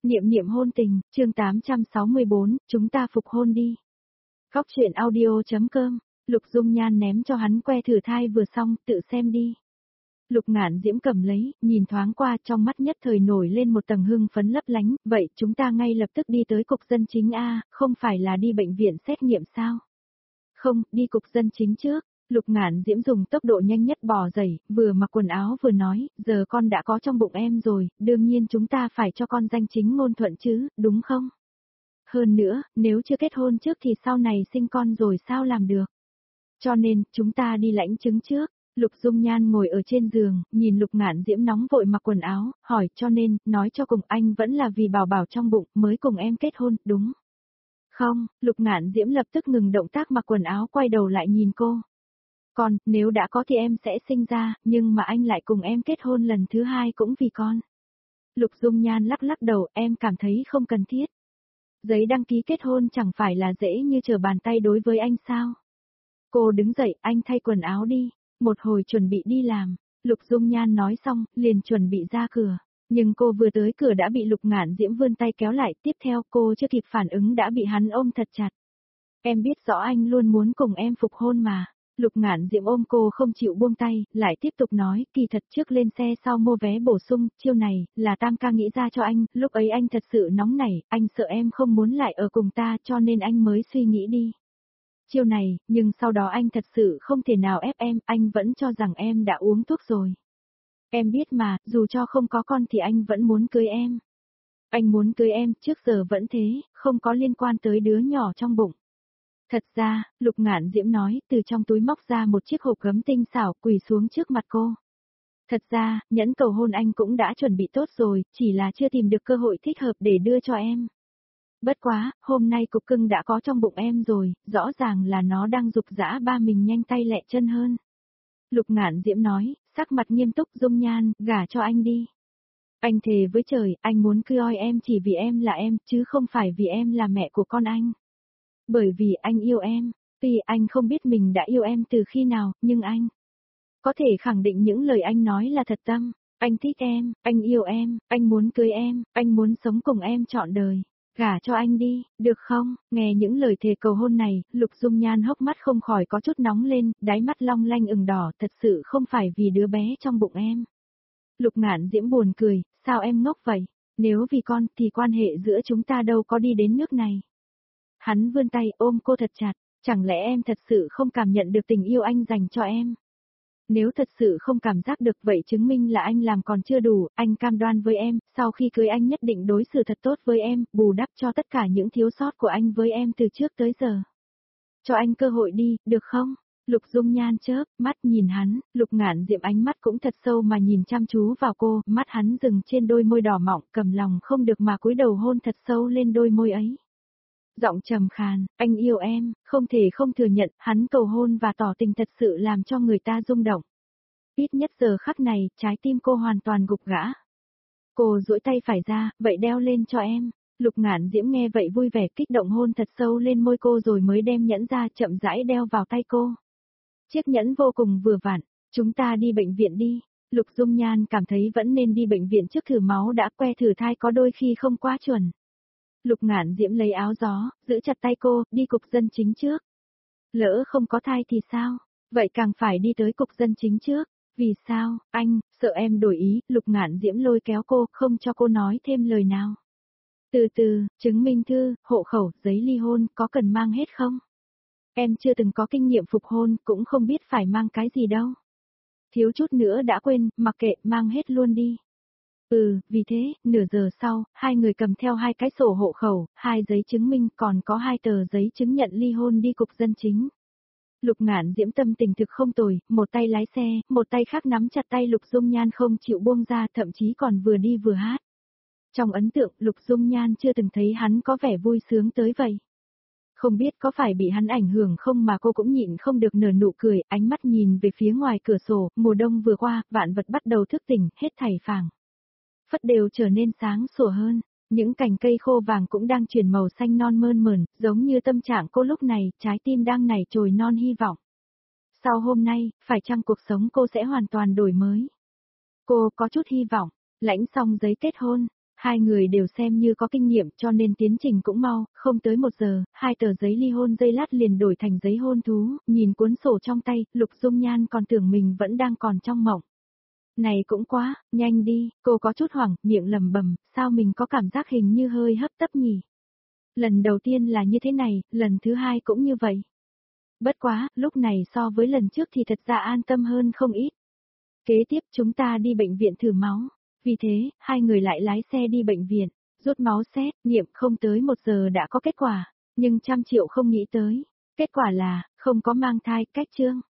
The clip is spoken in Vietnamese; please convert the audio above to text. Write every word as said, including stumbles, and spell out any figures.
Niệm niệm hôn tình, chương tám trăm sáu mươi bốn, chúng ta phục hôn đi. Góc truyện audio.com, Lục Dung Nhan ném cho hắn que thử thai vừa xong, tự xem đi. Lục Ngạn Diễm cầm lấy, nhìn thoáng qua, trong mắt nhất thời nổi lên một tầng hưng phấn lấp lánh, vậy chúng ta ngay lập tức đi tới cục dân chính a, không phải là đi bệnh viện xét nghiệm sao? Không, đi cục dân chính trước. Lục Ngạn Diễm dùng tốc độ nhanh nhất bò dậy, vừa mặc quần áo vừa nói, giờ con đã có trong bụng em rồi, đương nhiên chúng ta phải cho con danh chính ngôn thuận chứ, đúng không? Hơn nữa, nếu chưa kết hôn trước thì sau này sinh con rồi sao làm được? Cho nên, chúng ta đi lãnh chứng trước. Lục Dung Nhan ngồi ở trên giường, nhìn Lục Ngạn Diễm nóng vội mặc quần áo, hỏi cho nên, nói cho cùng anh vẫn là vì bảo bảo trong bụng mới cùng em kết hôn, đúng? Không, Lục Ngạn Diễm lập tức ngừng động tác mặc quần áo quay đầu lại nhìn cô. Con, nếu đã có thì em sẽ sinh ra, nhưng mà anh lại cùng em kết hôn lần thứ hai cũng vì con. Lục Dung Nhan lắc lắc đầu, em cảm thấy không cần thiết. Giấy đăng ký kết hôn chẳng phải là dễ như trở bàn tay đối với anh sao? Cô đứng dậy, anh thay quần áo đi, một hồi chuẩn bị đi làm. Lục Dung Nhan nói xong, liền chuẩn bị ra cửa. Nhưng cô vừa tới cửa đã bị Lục Ngạn Diễm vươn tay kéo lại, tiếp theo cô chưa kịp phản ứng đã bị hắn ôm thật chặt. Em biết rõ anh luôn muốn cùng em phục hôn mà. Lục Ngạn Diễm ôm cô không chịu buông tay, lại tiếp tục nói, kỳ thật trước lên xe sau mua vé bổ sung, chiêu này, là Tam ca nghĩ ra cho anh, lúc ấy anh thật sự nóng nảy, anh sợ em không muốn lại ở cùng ta cho nên anh mới suy nghĩ đi. Chiêu này, nhưng sau đó anh thật sự không thể nào ép em, anh vẫn cho rằng em đã uống thuốc rồi. Em biết mà, dù cho không có con thì anh vẫn muốn cưới em. Anh muốn cưới em, trước giờ vẫn thế, không có liên quan tới đứa nhỏ trong bụng. Thật ra, Lục Ngạn Diễm nói, từ trong túi móc ra một chiếc hộp gấm tinh xảo quỳ xuống trước mặt cô. Thật ra, nhẫn cầu hôn anh cũng đã chuẩn bị tốt rồi, chỉ là chưa tìm được cơ hội thích hợp để đưa cho em. Bất quá, hôm nay cục cưng đã có trong bụng em rồi, rõ ràng là nó đang giục giã ba mình nhanh tay lẹ chân hơn. Lục Ngạn Diễm nói, sắc mặt nghiêm túc, Dung Nhan, gả cho anh đi. Anh thề với trời, anh muốn cưới em chỉ vì em là em, chứ không phải vì em là mẹ của con anh. Bởi vì anh yêu em, tuy anh không biết mình đã yêu em từ khi nào, nhưng anh có thể khẳng định những lời anh nói là thật tâm. Anh thích em, anh yêu em, anh muốn cưới em, anh muốn sống cùng em trọn đời. Gả cho anh đi, được không? Nghe những lời thề cầu hôn này, Lục Dung Nhan hốc mắt không khỏi có chút nóng lên, đáy mắt long lanh ửng đỏ, thật sự không phải vì đứa bé trong bụng em. Lục Ngạn Diễm buồn cười, sao em ngốc vậy? Nếu vì con thì quan hệ giữa chúng ta đâu có đi đến nước này. Hắn vươn tay ôm cô thật chặt, chẳng lẽ em thật sự không cảm nhận được tình yêu anh dành cho em? Nếu thật sự không cảm giác được vậy chứng minh là anh làm còn chưa đủ, anh cam đoan với em, sau khi cưới anh nhất định đối xử thật tốt với em, bù đắp cho tất cả những thiếu sót của anh với em từ trước tới giờ. Cho anh cơ hội đi, được không? Lục Dung Nhan chớp, mắt nhìn hắn, Lục Ngạn Diễm ánh mắt cũng thật sâu mà nhìn chăm chú vào cô, mắt hắn dừng trên đôi môi đỏ mọng, cầm lòng không được mà cúi đầu hôn thật sâu lên đôi môi ấy. Giọng trầm khàn, anh yêu em, không thể không thừa nhận, hắn cầu hôn và tỏ tình thật sự làm cho người ta rung động. Ít nhất giờ khắc này, trái tim cô hoàn toàn gục gã. Cô duỗi tay phải ra, vậy đeo lên cho em. Lục Ngạn Diễm nghe vậy vui vẻ kích động hôn thật sâu lên môi cô rồi mới đem nhẫn ra chậm rãi đeo vào tay cô. Chiếc nhẫn vô cùng vừa vặn, chúng ta đi bệnh viện đi. Lục Dung Nhan cảm thấy vẫn nên đi bệnh viện trước thử máu đã que thử thai có đôi khi không quá chuẩn. Lục Ngạn Diễm lấy áo gió, giữ chặt tay cô, đi cục dân chính trước. Lỡ không có thai thì sao? Vậy càng phải đi tới cục dân chính trước. Vì sao, anh, sợ em đổi ý, Lục Ngạn Diễm lôi kéo cô, không cho cô nói thêm lời nào. Từ từ, chứng minh thư, hộ khẩu, giấy ly hôn, có cần mang hết không? Em chưa từng có kinh nghiệm phục hôn, cũng không biết phải mang cái gì đâu. Thiếu chút nữa đã quên, mặc kệ, mang hết luôn đi. Ừ, vì thế, nửa giờ sau, hai người cầm theo hai cái sổ hộ khẩu, hai giấy chứng minh, còn có hai tờ giấy chứng nhận ly hôn đi cục dân chính. Lục Ngạn Diễm tâm tình thực không tồi, một tay lái xe, một tay khác nắm chặt tay Lục Dung Nhan không chịu buông ra, thậm chí còn vừa đi vừa hát. Trong ấn tượng, Lục Dung Nhan chưa từng thấy hắn có vẻ vui sướng tới vậy. Không biết có phải bị hắn ảnh hưởng không mà cô cũng nhịn không được nở nụ cười, ánh mắt nhìn về phía ngoài cửa sổ, mùa đông vừa qua, vạn vật bắt đầu thức tỉnh, hết thảy phảng phất đều trở nên sáng sủa hơn. Những cành cây khô vàng cũng đang chuyển màu xanh non mơn mởn, giống như tâm trạng cô lúc này, trái tim đang nảy trồi non hy vọng. Sau hôm nay, phải chăng cuộc sống cô sẽ hoàn toàn đổi mới? Cô có chút hy vọng, lãnh xong giấy kết hôn, Hai người đều xem như có kinh nghiệm cho nên tiến trình cũng mau, không tới một giờ, hai tờ giấy ly hôn dây lát liền đổi thành giấy hôn thú, nhìn cuốn sổ trong tay, Lục Dung Nhan còn tưởng mình vẫn đang còn trong mộng. Này cũng quá, nhanh đi, cô có chút hoảng, miệng lầm bầm, sao mình có cảm giác hình như hơi hấp tấp nhỉ? Lần đầu tiên là như thế này, lần thứ hai cũng như vậy. Bất quá, lúc này so với lần trước thì thật ra an tâm hơn không ít. Kế tiếp chúng ta đi bệnh viện thử máu. Vì thế, hai người lại lái xe đi bệnh viện, rút máu xét, nghiệm không tới một giờ đã có kết quả, nhưng trăm triệu không nghĩ tới. Kết quả là, không có mang thai, cách chương.